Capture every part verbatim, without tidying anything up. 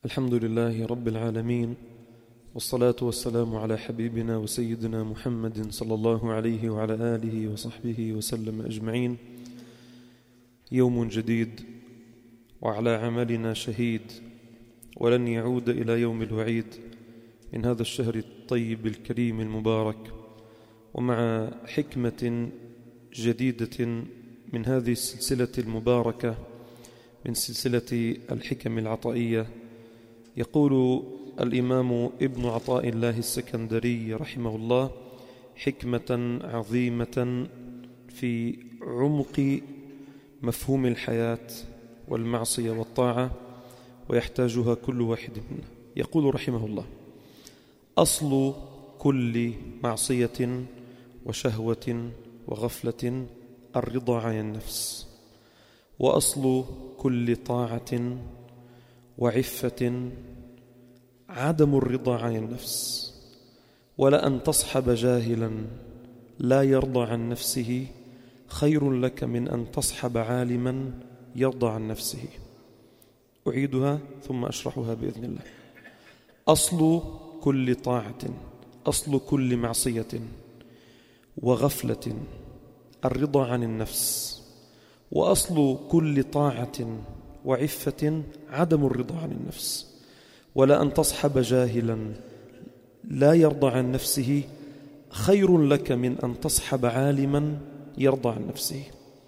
الحمد لله رب العالمين، والصلاة والسلام على حبيبنا وسيدنا محمد صلى الله عليه وعلى آله وصحبه وسلم أجمعين. يوم جديد وعلى عملنا شهيد، ولن يعود إلى يوم الوعيد من هذا الشهر الطيب الكريم المبارك، ومع حكمة جديدة من هذه السلسلة المباركة من سلسلة الحكم العطائية. يقول الإمام ابن عطاء الله السكندري رحمه الله: حكمة عظيمة في عمق مفهوم الحياة والمعصية والطاعة، ويحتاجها كل واحد منا. يقول رحمه الله: أصل كل معصية وشهوة وغفلة الرضا عن النفس، وأصل كل طاعة وعفة عدم الرضا عن النفس، ولأن تصحب جاهلا لا يرضى عن نفسه خير لك من أن تصحب عالما يرضى عن نفسه. أعيدها ثم أشرحها بإذن الله. أصل كل طاعة، أصل كل معصية وغفلة الرضا عن النفس، وأصل كل طاعة وعفة عدم الرضا عن النفس، ولا أن تصحب جاهلا لا يرضى عن نفسه خير لك من أن تصحب عالما يرضى عن نفسه.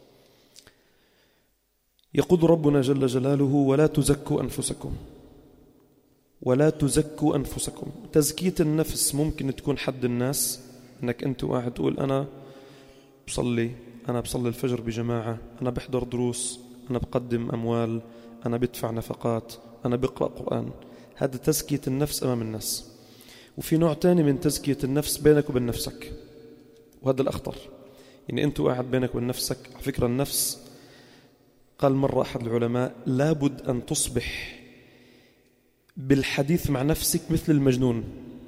يقول ربنا جل جلاله: ولا تزكوا أنفسكم، ولا تزكوا أنفسكم. تزكية النفس ممكن تكون حد الناس، أنك أنت قاعد تقول أنا بصلي، أنا بصلي الفجر بجماعة، أنا بحضر دروس، أنا بقدم أموال، أنا بدفع نفقات، أنا بقرأ قرآن. هذا تزكية النفس أمام الناس. وفي نوع تاني من تزكية النفس بينك وبين نفسك، وهذا الأخطر. يعني أنت قاعد بينك وبين نفسك. على فكرة النفس، قال مرة أحد العلماء: لابد أن تصبح بالحديث مع نفسك مثل المجنون.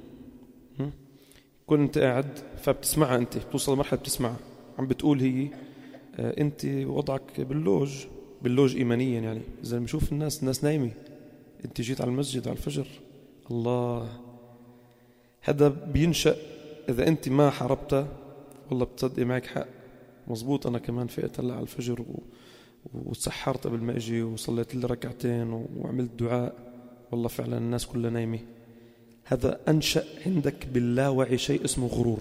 كنت قاعد فبتسمعها، أنت بتوصل لمرحلة بتسمعها عم بتقول هي أنت وضعك باللوج باللوج إيمانيا. يعني إذا بنشوف الناس الناس نايمة، أنت جيت على المسجد على الفجر، الله. هذا بينشأ إذا أنت ما حاربته. والله بتصدق معك حق، مزبوط. أنا كمان فقت هلا على الفجر و... وتسحرت قبل ما أجي وصليت لي ركعتين و... وعملت دعاء، والله فعلا الناس كلها نايمة. هذا أنشأ عندك باللاوعي شيء اسمه غرور.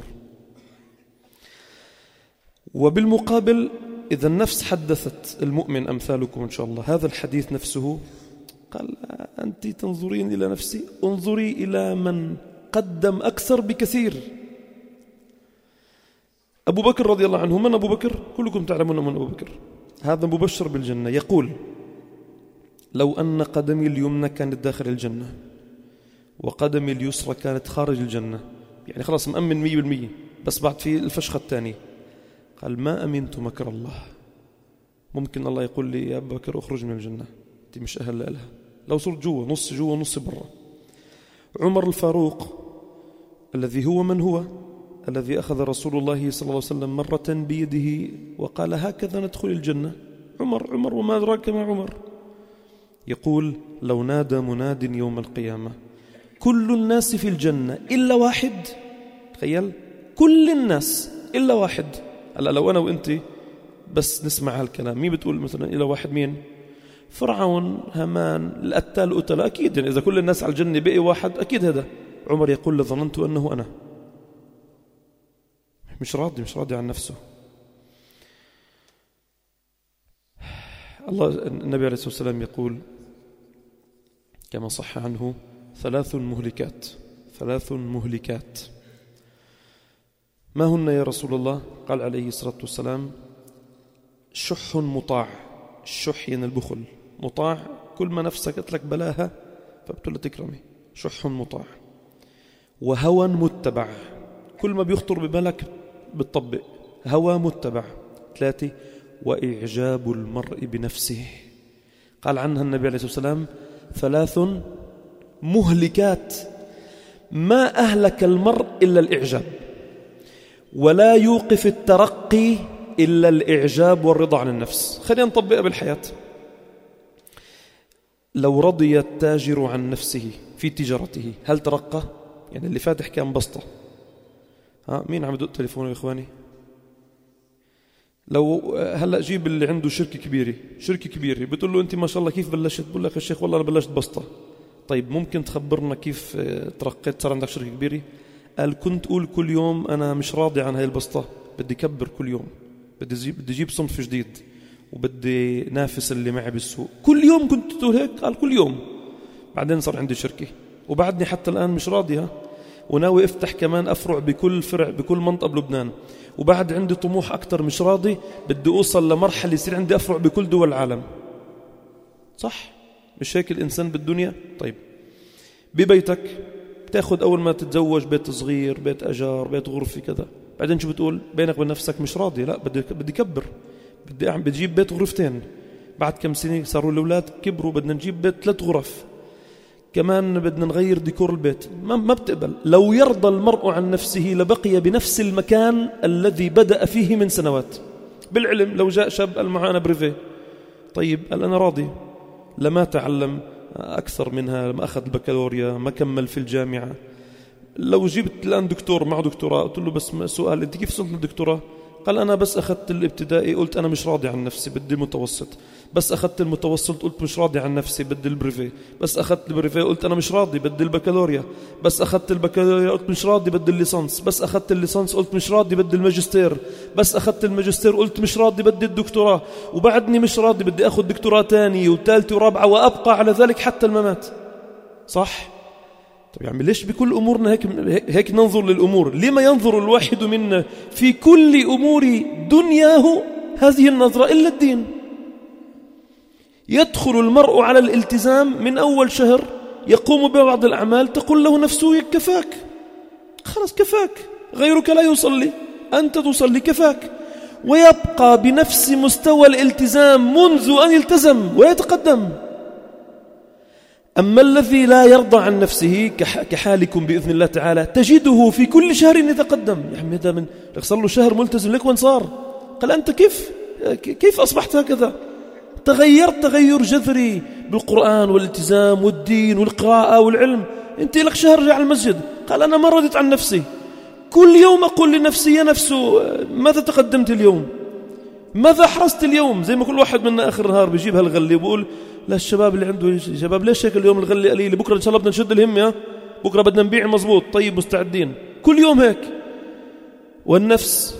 وبالمقابل إذا النفس حدثت المؤمن أمثالكم إن شاء الله هذا الحديث نفسه، قال: أنت تنظرين إلى نفسي، انظري إلى من قدم أكثر بكثير. أبو بكر رضي الله عنه. من أبو بكر؟ كلكم تعلمون من أبو بكر. هذا مبشر بالجنة. يقول: لو أن قدمي اليمنى كانت داخل الجنة وقدمي اليسرى كانت خارج الجنة، يعني خلاص مأمن مية بالمية، بس بعد في الفشخة الثانية. قال: ما أمنت مكر الله. ممكن الله يقول لي: يا أبو بكر اخرج من الجنة، أنت مش أهل لها. لو صرت جوا، نص جوا نص برا. عمر الفاروق الذي هو من هو الذي أخذ رسول الله صلى الله عليه وسلم مرة بيده وقال: هكذا ندخل الجنة. عمر عمر وما أدراك ما عمر. يقول: لو نادى مناد يوم القيامة كل الناس في الجنة إلا واحد. تخيل، كل الناس إلا واحد. هلا لو أنا وإنت بس نسمع هالكلام، مين بتقول مثلا إلا واحد؟ مين؟ فرعون، هامان، القتال، القتلة. أكيد يعني إذا كل الناس على الجنة بقي واحد أكيد هذا. عمر يقول: لظننت أنه أنا. مش راضي مش راضي عن نفسه. الله النبي عليه الصلاة والسلام يقول كما صح عنه: ثلاث مهلكات ثلاث مهلكات. ما هن يا رسول الله؟ قال عليه الصلاة والسلام: شح مطاع. الشح يعني البخل، مطاع كل ما نفسك قلت لك بلاها فبتقول تكرمي. شح مطاع. وهوى متبع، كل ما بيخطر ببالك بتطبق. هوى متبع. ثلاثة: وإعجاب المرء بنفسه. قال عنها النبي عليه الصلاة والسلام: ثلاث مهلكات ما أهلك المرء إلا الإعجاب، ولا يوقف الترقي إلا الإعجاب والرضا عن النفس. خلينا نطبقها بالحياة. لو رضي التاجر عن نفسه في تجارته هل ترقى؟ يعني اللي فاتح كان بسطة. ها مين عم يدق تليفونه يا إخواني؟ لو هلأ جيب اللي عنده شركة كبيرة شركة كبيرة بتقول له أنت ما شاء الله كيف بلشت؟ بقول لك يا شيخ والله أنا بلشت بسطة. طيب ممكن تخبرنا كيف ترقيت صار عندك شركة كبيرة؟ قال كنت أقول كل يوم أنا مش راضي عن هاي البسطة، بدي كبر كل يوم، بدي أجيب, بدي أجيب صنف جديد وبدي نافس اللي معي بالسوق. كل يوم كنت تقول هيك؟ قال كل يوم. بعدين صار عندي شركة وبعدني حتى الآن مش راضيها، وناوي افتح كمان أفرع بكل فرع بكل منطقة بلبنان، وبعد عندي طموح أكتر مش راضي، بدي أوصل لمرحلة يصير عندي أفرع بكل دول العالم. صح؟ مش هيك الإنسان بالدنيا؟ طيب ببيتك تأخذ أول ما تتزوج بيت صغير، بيت أجار، بيت غرفي كذا، بعدين شو بتقول؟ بينك وبين نفسك مش راضي، لا بدي بدي كبر، بدي أعمل بتجيب بيت غرفتين. بعد كم سنة صاروا الأولاد كبروا بدنا نجيب بيت ثلاث غرف، كمان بدنا نغير ديكور البيت. ما, ما بتقبل. لو يرضى المرء عن نفسه لبقي بنفس المكان الذي بدأ فيه من سنوات. بالعلم لو جاء شاب قال معه أنا بريفي، طيب قال أنا راضي، لما تعلم أكثر منها، لما أخذ البكالوريا، ما كمل في الجامعة. لو جبت الآن دكتور معه دكتوراه قلت له بس سؤال أنت كيف صرت الدكتوراه؟ قال أنا بس أخذت الابتدائي قلت أنا مش راضي عن نفسي بدي المتوسط، بس أخذت المتوسط قلت مش راضي عن نفسي بدي البريفي، بس أخذت البريفي قلت أنا مش راضي بدي البكالوريا، بس أخذت البكالوريا قلت مش راضي بدي الليسانس، بس أخذت الليسانس قلت مش راضي بدي الماجستير، بس أخذت الماجستير قلت مش راضي بدي الدكتوراه، وبعدني مش راضي بدي أخذ دكتوراه تاني وثالثة ورابعة وأبقى على ذلك حتى الممات. صح؟ طيب يعني ليش بكل أمورنا هيك هيك ننظر للأمور؟ لما ينظر الواحد منا في كل أمور دنياه هذه النظرة إلا الدين؟ يدخل المرء على الالتزام من أول شهر يقوم ببعض الأعمال تقول له نفسه كفاك، خلاص كفاك، غيرك لا يصلي أنت تصلي كفاك، ويبقى بنفس مستوى الالتزام منذ أن يلتزم ويتقدم. أما الذي لا يرضى عن نفسه كحالكم بإذن الله تعالى تجده في كل شهر يتقدم. يا عمي هذا من صار له شهر ملتزم لك وين صار؟ قال أنت كيف كيف أصبحت هكذا؟ تغيرت تغير جذري بالقرآن والالتزام والدين والقراءة والعلم. أنت لك شهر رجع المسجد. قال أنا ما رضيت عن نفسي، كل يوم أقول لنفسي يا نفسه ماذا تقدمت اليوم؟ ماذا حرصت اليوم؟ زي ما كل واحد منا آخر النهار بيجيب هالغلي وبقول لا الشباب اللي عنده شباب ليش هيك اليوم الغلي قليل، بكرة إن شاء الله بدنا نشد الهمة، بكرة بدنا نبيع مزبوط، طيب مستعدين، كل يوم هيك. والنفس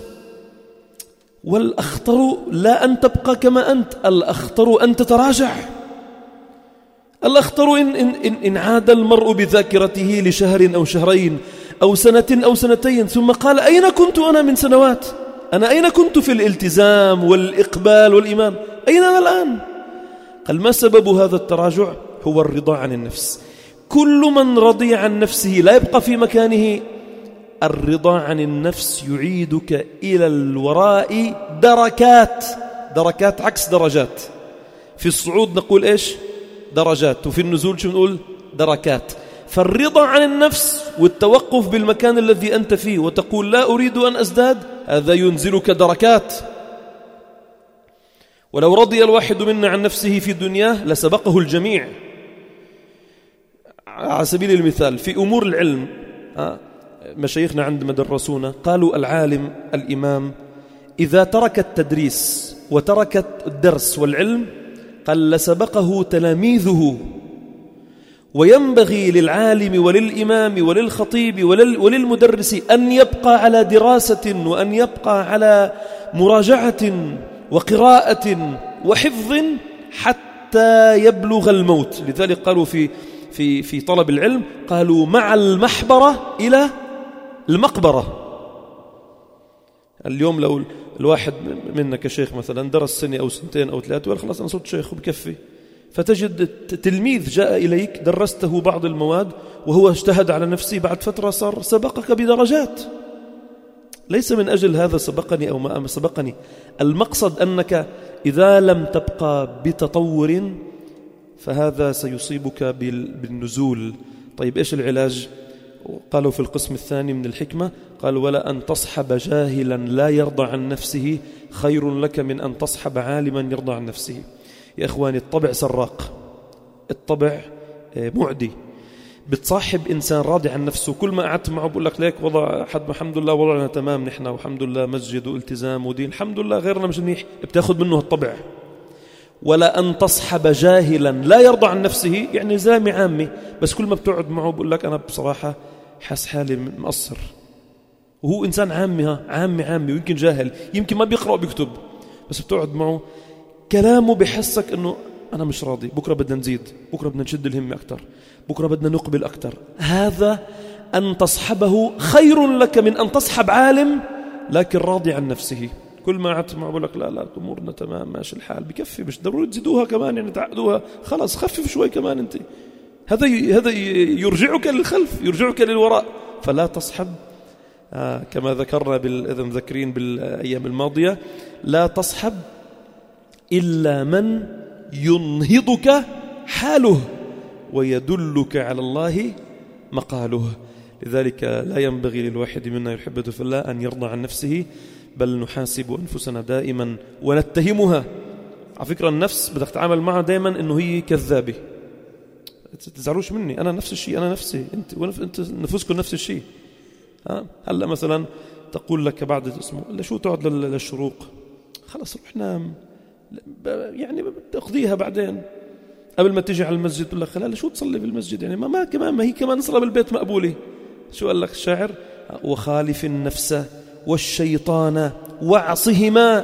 والأخطر لا أن تبقى كما أنت، الأخطر أن تتراجع. الأخطر إن, إن, إن, إن عاد المرء بذاكرته لشهر أو شهرين أو سنة أو سنتين ثم قال أين كنت أنا من سنوات؟ أنا أين كنت في الالتزام والإقبال والإيمان؟ أين أنا الآن؟ قال ما سبب هذا التراجع؟ هو الرضا عن النفس. كل من رضي عن نفسه لا يبقى في مكانه. الرضا عن النفس يعيدك إلى الوراء دركات، دركات عكس درجات. في الصعود نقول إيش؟ درجات، وفي النزول شو نقول؟ دركات. فالرضا عن النفس والتوقف بالمكان الذي أنت فيه وتقول لا أريد أن أزداد، هذا ينزلك دركات. ولو رضي الواحد منا عن نفسه في دنياه لسبقه الجميع. على سبيل المثال في أمور العلم مشايخنا عندما درسونا قالوا العالم الإمام إذا ترك التدريس وترك الدرس والعلم قال لسبقه تلاميذه. وينبغي للعالم وللإمام وللخطيب وللمدرس أن يبقى على دراسة وأن يبقى على مراجعة وقراءة وحفظ حتى يبلغ الموت. لذلك قالوا في في في طلب العلم قالوا مع المحبرة إلى المقبرة. اليوم لو الواحد منا كشيخ مثلا درس سنة أو سنتين أو ثلاثة وقال خلاص أنا صرت شيخ وبكفي، فتجد تلميذ جاء إليك درسته بعض المواد وهو اجتهد على نفسه، بعد فترة صار سبقك بدرجات. ليس من أجل هذا سبقني أو ما سبقني، المقصد أنك إذا لم تبقى بتطور فهذا سيصيبك بالنزول. طيب إيش العلاج؟ قالوا في القسم الثاني من الحكمة قالوا ولا أن تصحب جاهلا لا يرضى عن نفسه خير لك من أن تصحب عالما يرضى عن نفسه. يا إخواني الطبع سراق، الطبع معدي. بتصاحب إنسان راضي عن نفسه، كل ما قعدت معه بقول لك ليك وضع حد الحمد لله وضعنا تمام نحن والحمد لله مسجد والتزام ودين الحمد لله غيرنا مش منيح، بتاخذ منه الطبع. ولا أن تصحب جاهلا لا يرضى عن نفسه، يعني زلمة عامي بس كل ما بتقعد معه بقول لك أنا بصراحة حاس حالي مقصر، وهو إنسان عامي ها عامي عامي ويمكن جاهل يمكن ما بيقرأ بيكتب، بس بتقعد معه كلامه بحسك أنه أنا مش راضي، بكرة بدنا نزيد، بكرة بدنا نشد الهمة أكتر، بكرة بدنا نقبل أكتر. هذا أن تصحبه خير لك من أن تصحب عالم لكن راضي عن نفسه. كل ما قعدت معه بقول لك لا لا أمورنا تمام ماشي الحال، بكفي مش ضروري تزيدوها كمان يعني تعقدوها، خلاص خفف شوي كمان أنت. هذا هذا يرجعك للخلف يرجعك للوراء. فلا تصحب آه كما ذكرنا إذا مذكرين بالأيام الماضية، لا تصحب إلا من ينهضك حاله ويدلك على الله مقاله. لذلك لا ينبغي للواحد منا يحبه في الله أن يرضى عن نفسه، بل نحاسب أنفسنا دائما ونتهمها. على فكرة النفس بدك تتعامل معها دائما إنه هي كذابة، تزعلوش مني أنا نفس الشيء، أنا نفسي أنت وأنت نفسكم نفس الشيء. ها هلا مثلا تقول لك بعد اسمه لا شو تقعد للشروق، خلاص روح نام يعني تقضيها بعدين، قبل ما تيجي على المسجد تقول لك لا شو تصلي بالمسجد يعني ما, ما كمان ما هي كمان صلاة بالبيت مقبولة. شو قال لك الشاعر؟ وخالف النفس والشيطان وعصهما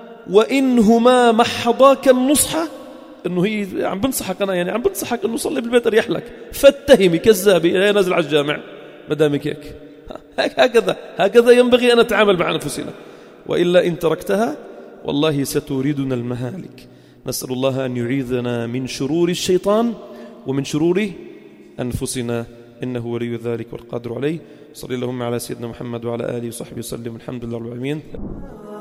وإنهما محضاك النصح. إنه هي عم بنصحك أنا يعني عم بنصحك إنه صلي بالبيت أريح لك، فاتهمي كذابي يا نازل على الجامع مدامك هيك. هكذا هكذا ينبغي أن نتعامل مع أنفسنا، وإلا إن تركتها والله ستوردنا المهالك. نسأل الله أن يعيذنا من شرور الشيطان ومن شرور أنفسنا، إنه ولي ذلك والقادر عليه. صلى اللهم على سيدنا محمد وعلى آله وصحبه وسلم، الحمد لله رب العالمين.